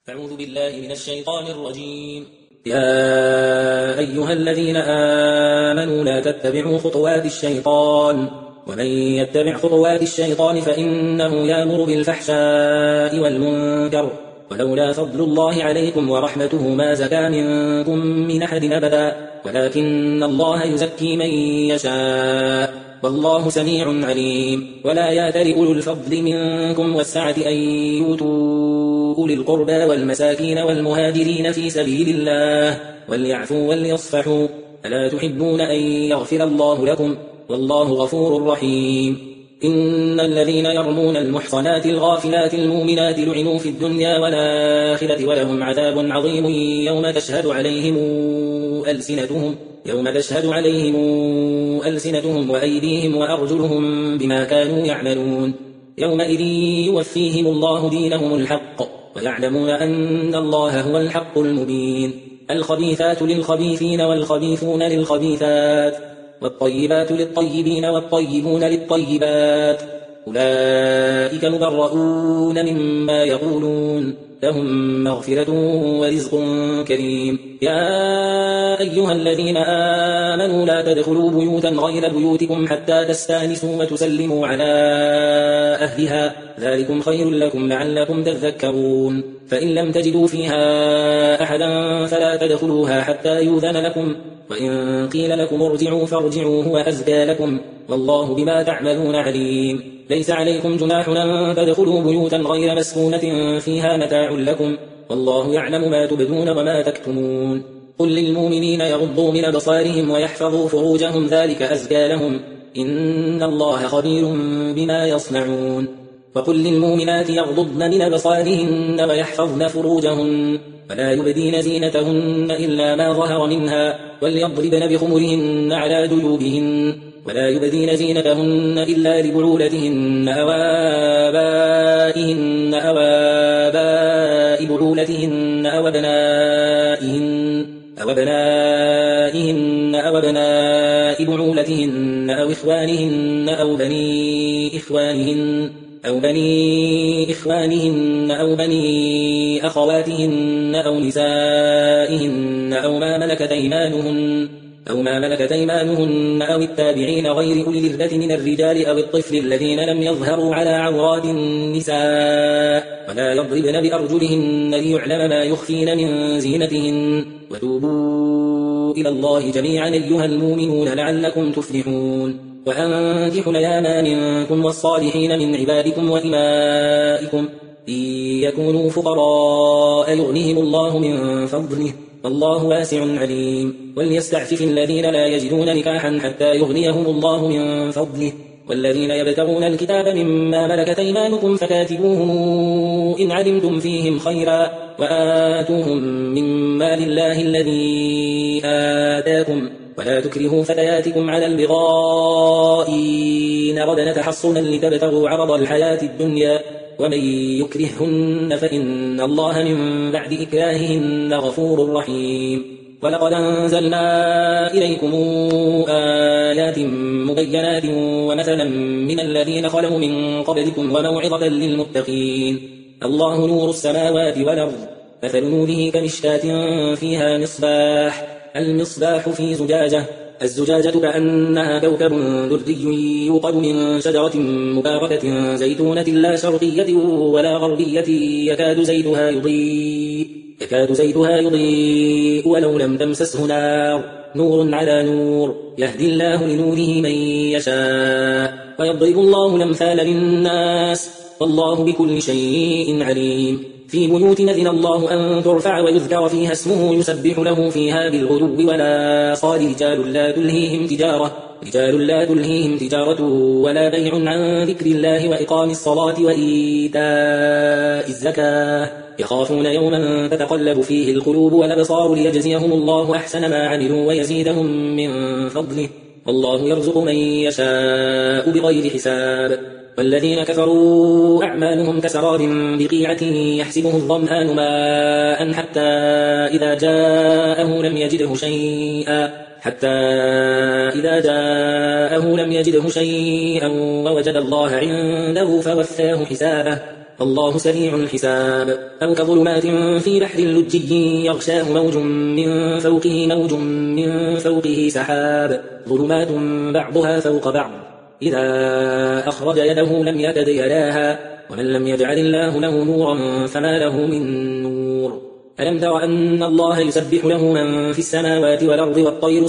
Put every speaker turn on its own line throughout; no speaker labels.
أعوذ بالله من الشيطان الرجيم. يا أيها الذين آمنوا لا تتبعوا خطوات الشيطان، ومن يتبع خطوات الشيطان فإنه يأمر بالفحشاء والمنكر، ولولا فضل الله عليكم ورحمته ما زكى منكم من أحد أبدا، ولكن الله يزكي من يشاء، والله سميع عليم. ولا يأتل أولو الفضل منكم والسعة أن يؤتوا أولي القربى والمساكين والمهاجرين في سبيل الله وليعفوا وليصفحوا، ألا تحبون أن يغفر الله لكم، والله غفور رحيم. إن الذين يرمون المحصنات الغافلات المؤمنات لعنوا في الدنيا والآخرة ولهم عذاب عظيم يوم تشهد عليهم ألسنتهم وأيديهم وأرجلهم بما كانوا يعملون. يومئذ يوفيهم الله دينهم الحق ويعلمون أن الله هو الحق المبين. الخبيثات للخبيثين والخبيثون للخبيثات، والطيبات للطيبين والطيبون للطيبات، أولئك مبرؤون مما يقولون، لهم مغفرة ورزق كريم. يا أيها الذين آمنوا لا تدخلوا بيوتا غير بيوتكم حتى تستأنسوا وتسلموا على أهلها، ذلكم خير لكم لعلكم تذكرون. فإن لم تجدوا فيها أحدا فلا تدخلوها حتى يؤذن لكم، وإن قيل لكم ارجعوا فارجعوا هو أزكى لكم، والله بما تعملون عليم. ليس عليكم جناح أن تدخلوا بيوتا غير مسكونة فيها متاع لكم، والله يعلم ما تبدون وما تكتمون. قل للمؤمنين يغضوا من أبصارهم ويحفظوا فروجهم ذلك أزكى لهم، إن الله خبير بما يصنعون. وقل للمؤمنات يغضضن من أبصارهن ويحفظن فروجهن ولا يبدين زينتهن إلا ما ظهر منها، وليضربن بخمرهن على جيوبهن، ولا يبدين زينتهن إلا لبعولتهن أو آبائهن أو آباء بعولتهن أو أبنائهن أو أبناء بعولتهن أو إخوانهن أو بني إخوانهن أو بني أخواتهن أو نسائهن أو ما ملكت أيمانهن أو التابعين غير أولي الإربة من الرجال أو الطفل الذين لم يظهروا على عورات النساء، ولا يضربن بأرجلهن ليعلم ما يخفين من زينتهن، وتوبوا إلى الله جميعا أيها المؤمنون لعلكم تفلحون. وأنكحوا الأيام منكم والصالحين من عبادكم وإمائكم إن يكونوا فقراء يغنيهم الله من فضله، والله واسع عليم. وليستعفف الذين لا يجدون نكاحا حتى يغنيهم الله من فضله، والذين يبتغون الكتاب مما ملكت أيمانكم فكاتبوهم إن علمتم فيهم خيرا، وآتوهم من مال الله الذي آتاكم، ولا تكرهوا فتياتكم على البغاء إن أردنا تحصنا لتبتغوا عرض الحياة الدنيا، ومن يكرههن فإن الله من بعد إكراههن غفور رحيم. ولقد أنزلنا إليكم آيات مبينات ومثلا من الذين خلوا من قبلكم وموعظة للمتقين. الله نور السماوات والأرض، مثل نوره كمشكاة فيها مصباح، المصباح في زجاجة، الزجاجة كأنها كوكب دري يوقد من شجرة مباركة زيتونة لا شرقية ولا غربية يكاد زيتها يضيء ولو لم تمسسه نار، نور على نور، يهدي الله لنوره من يشاء، ويضرب الله الأمثال للناس، والله بكل شيء عليم. في بيوت أذن الله أن ترفع ويذكر فيها اسمه يسبح له فيها بالغدو والآصال رجال لا تلهيهم تجارة ولا بيع عن ذكر الله وإقام الصلاة وإيتاء الزكاة، يخافون يوما تتقلب فيه القلوب والأبصار ليجزيهم الله أحسن ما عملوا ويزيدهم من فضله، والله يرزق من يشاء بغير حساب. والذين كفروا أعمالهم كسراب بقيعة يحسبه الظمآن ماء حتى إذا جاءه لم يجده شيئا ووجد الله عنده فوفاه حسابه والله سريع الحساب. أو كظلمات في بحر لجي يغشاه موج من فوقه موج من فوقه سحاب ظلمات بعضها فوق بعض إذا أخرج يده لم يكد يراها ومن لم يجعل الله له نورا فما له من نور. ألم تر أن الله يسبح له من في السماوات والأرض والطير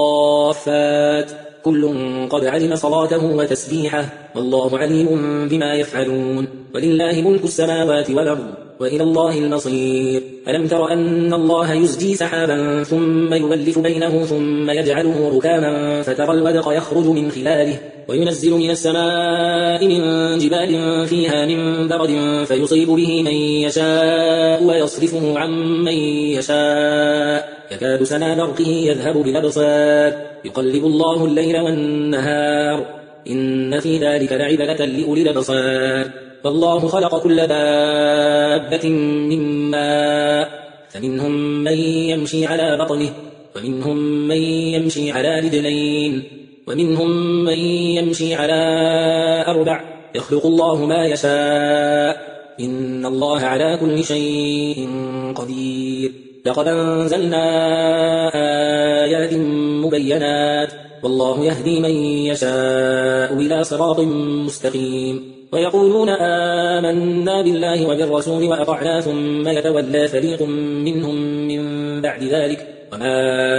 صافات كل قد علم صلاته وتسبيحه والله عليم بما يفعلون. ولله ملك السماوات والأرض وإلى الله المصير. ألم تر أن الله يزجي سحابا ثم يولف بينه ثم يجعله ركاما فترى الودق يخرج من خلاله وينزل من السماء من جبال فيها من برد فيصيب به من يشاء ويصرفه عن من يشاء يكاد سنا برقه يذهب بالأبصار يقلب الله الليل والنهار إن في ذلك لعبرة لأولي الأبصار. والله خلق كل دابة من ماء فمنهم من يمشي على بطنه ومنهم من يمشي على رجلين ومنهم من يمشي على أربع يخلق الله ما يشاء إن الله على كل شيء قدير. لقد أنزلنا آيات مبينات والله يهدي من يشاء إلى صراط مستقيم. ويقولون آمنا بالله وبالرسول وأطعنا ثم يتولى فريق منهم من بعد ذلك وما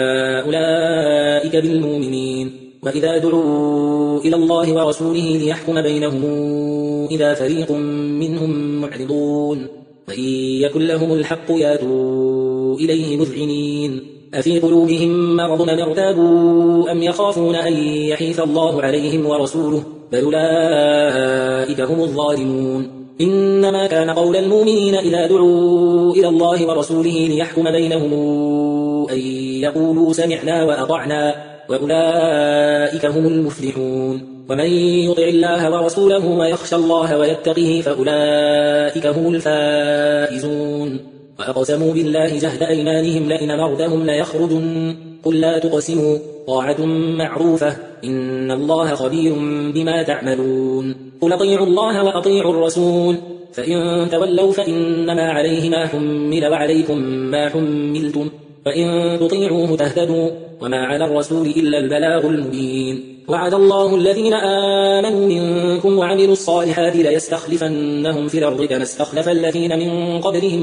أولئك بالمؤمنين. وإذا دعوا إلى الله ورسوله ليحكم بينهم إذا فريق منهم معرضون وإن يكن لهم الحق ياتوا إليه مذعنين. أفي قلوبهم مرض أم ارتابوا أم يخافون أن يحيف الله عليهم ورسوله بل أولئك هم الظالمون. إنما كان قول المؤمنين إذا دعوا إلى الله ورسوله ليحكم بينهم أن يقولوا سمعنا وأطعنا وأولئك هم المفلحون. ومن يطع الله ورسوله ويخشى الله ويتقه فأولئك هم الفائزون. وأقسموا بالله جهد أيمانهم لئن أمرتهم ليخرجن قل لا تقسموا طاعة معروفة إن الله خبير بما تعملون. قل أطيعوا الله وأطيعوا الرسول فإن تولوا فإنما عليه ما حمل وعليكم ما حملتم فإن تطيعوه تهتدوا وما على الرسول إلا البلاغ المبين. وعد الله الذين آمنوا منكم وعملوا الصالحات ليستخلفنهم في الأرض كما استخلف الذين من قبلهم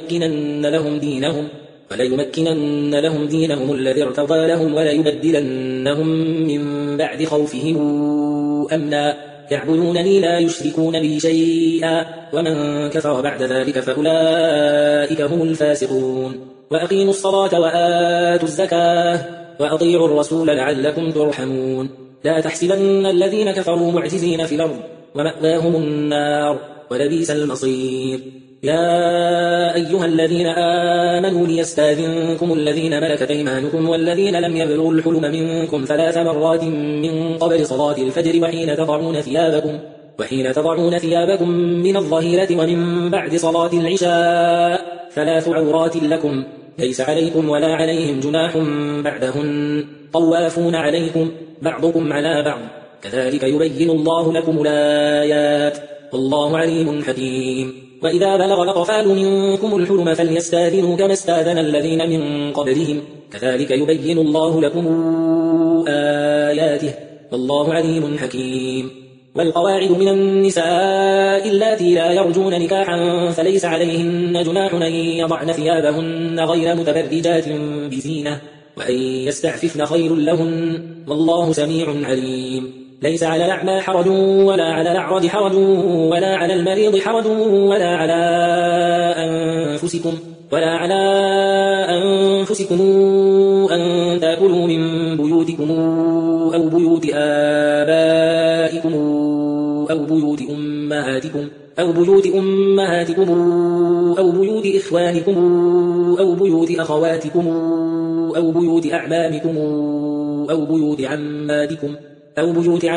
وليمكنن لهم دينهم الذي ارتضى لهم وليبدلنهم من بعد خوفهم أمنا يعبدونني لا يشركون بي شيئا ومن كفر بعد ذلك فأولئك هم الفاسقون. وأقيموا الصلاة وآتوا الزكاة وأطيعوا الرسول لعلكم ترحمون. لا تحسبن الذين كفروا معجزين في الأرض ومأواهم النار ولبئس المصير. يا أيها الذين آمنوا ليستأذنكم الذين ملكت أيمانكم والذين لم يبلغوا الحلم منكم 3 مرات من قبل صلاة الفجر وحين تضعون ثيابكم من الظهيرة ومن بعد صلاة العشاء 3 عورات لكم ليس عليكم ولا عليهم جناح بعدهن طوافون عليكم بعضكم على بعض كذلك يبين الله لكم الآيات والله عليم حكيم. وإذا بلغ الأطفال منكم الحلم فليستأذنوا كما استأذن الذين من قبلهم كذلك يبين الله لكم آياته والله عليم حكيم. والقواعد من النساء اللاتي لا يرجون نكاحا فليس عليهن جناح أن يضعن ثيابهن غير متبرجات بزينة وأن يستعففن خير لهن والله سميع عليم. ليس على الأعمى حرج ولا على الأعرج حرج ولا على المريض حرج ولا على أنفسكم أن تأكلوا من بيوتكم أو بيوت آبائكم أو بيوت أمهاتكم أو بيوت إخوانكم أو بيوت أخواتكم أو بيوت أعمامكم أو بيوت عماتكم أو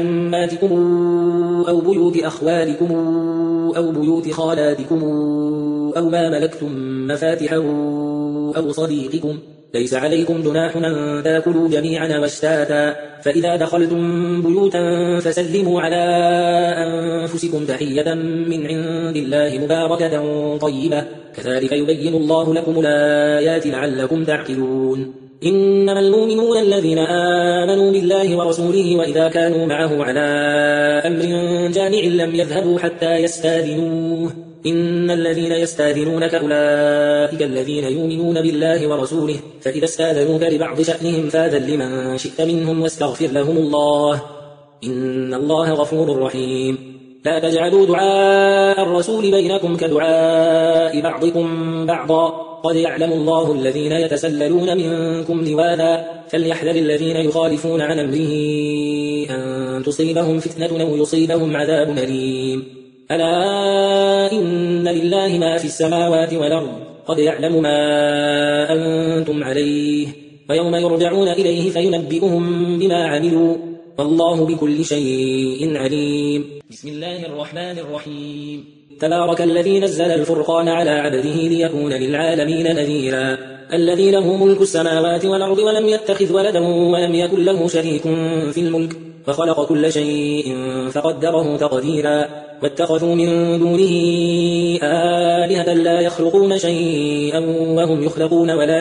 بيوت أخوالكم أو بيوت خالاتكم أو ما ملكتم مفاتحه ليس عليكم جناح أن تاكلوا جميعا واشتاتا، فإذا دخلتم بيوتا فسلموا على أنفسكم تحية من عند الله مباركة طيبة، كذلك يبين الله لكم الآيات لعلكم تعقلون. إنما المؤمنون الذين آمنوا بالله ورسوله وإذا كانوا معه على أمر جامع لم يذهبوا حتى يستاذنوه، إن الذين يستاذنونك أولئك الذين يؤمنون بالله ورسوله، فإذا استاذنوك لبعض شأنهم فاذن لمن شئت منهم واستغفر لهم الله، إن الله غفور رحيم. لا تجعلوا دعاء الرسول بينكم كدعاء بعضكم بعضا، قد يعلم الله الذين يتسللون منكم لواذا، فليحذر الذين يخالفون عن أمره أن تصيبهم فتنة أو يصيبهم عذاب أليم. ألا إن لله ما في السماوات والأرض، قد يعلم ما أنتم عليه، ويوم يرجعون إليه فينبئهم بما عملوا، والله بكل شيء عليم. بسم الله الرحمن الرحيم. تبارك الذي نزل الفرقان على عبده ليكون للعالمين نذيرا، الذي له ملك السماوات والأرض ولم يتخذ ولدا ولم يكن له شريك في الملك، وخلق كل شيء فقدره تقديرا، واتخذوا من دونه آلهة لا يخلقون شيئا وهم يخلقون ولا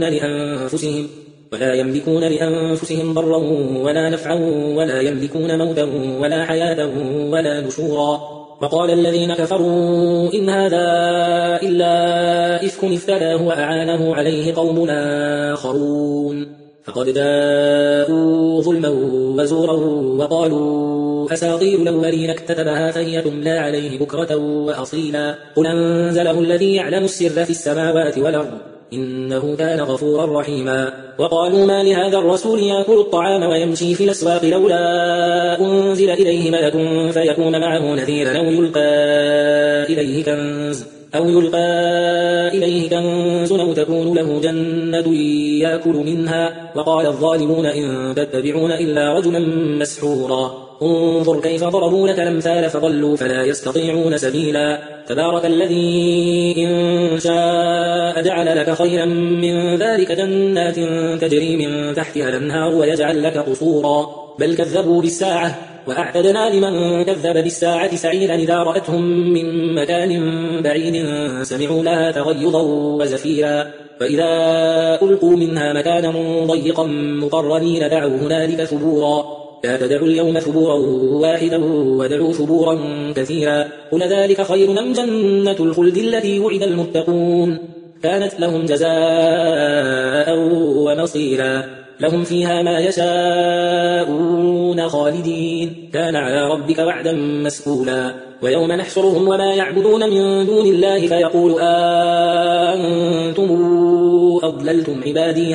يملكون لأنفسهم ضرا ولا نفعا ولا يملكون موتا ولا حياة ولا نشورا. وقال الذين كفروا إن هذا إلا إفك افتراه وأعانه عليه قوم آخرون، فقد جاءوا ظلما وزورا وقالوا أساطير الأولين اكتتبها فهي تملى عليه بكرة وأصيلا، قل أنزله الذي يعلم السر في السماوات والأرض إنه كان غفورا رحيما. وقالوا ما لهذا الرسول يأكل الطعام ويمشي في الأسواق لولا أنزل إليه ملك فيكون معه نذيرا أو يلقى إليه كنز أو تكون له جنة يأكل منها، وقال الظالمون إن تتبعون إلا رجلا مسحورا. انظر كيف ضربوا لك الأمثال فضلوا فلا يستطيعون سبيلا. تبارك الذي إن شاء جعل لك خيرا من ذلك جنات تجري من تحتها الأنهار ويجعل لك قصورا، بل كذبوا بالساعة وأعتدنا لمن كذب بالساعة سعيرا إذا رأتهم من مكان بعيد سمعوا لها تغيظا وزفيرا، فإذا ألقوا منها مكانا ضيقا مقرنين دعوا هنالك ثبورا، لا تدعوا اليوم ثبورا واحدا ودعوا ثبورا كثيرا، قل ذلك خير أم جنة الخلد التي وعد المتقون كانت لهم جزاء ومصيرا، لهم فيها ما يشاءون خالدين، كان على ربك وعدا مسئولا. ويوم نحشرهم وما يعبدون من دون الله فيقول أنتم أضللتم عبادي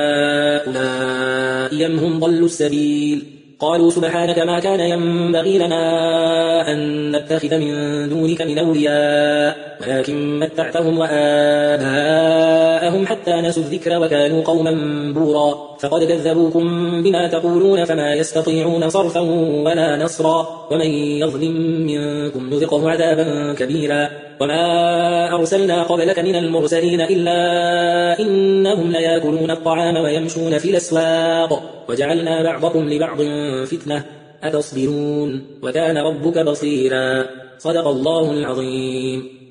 هؤلاء أم هم ضلوا السبيل، قالوا سبحانك ما كان ينبغي لنا أن نتخذ من دونك من أولياء ولكن متعتهم وآباءهم حتى نسوا الذكر وكانوا قوما بورا، فقد كذبوكم بما تقولون فما يستطيعون صرفا ولا نصرا، ومن يظلم منكم نذقه عذابا كبيرا. وما أرسلنا قبلك من المرسلين إلا إنهم ليأكلون الطعام ويمشون في الأسواق، وجعلنا بعضكم لبعض فتنة أتصبرون وكان ربك بصيرا. صدق الله العظيم.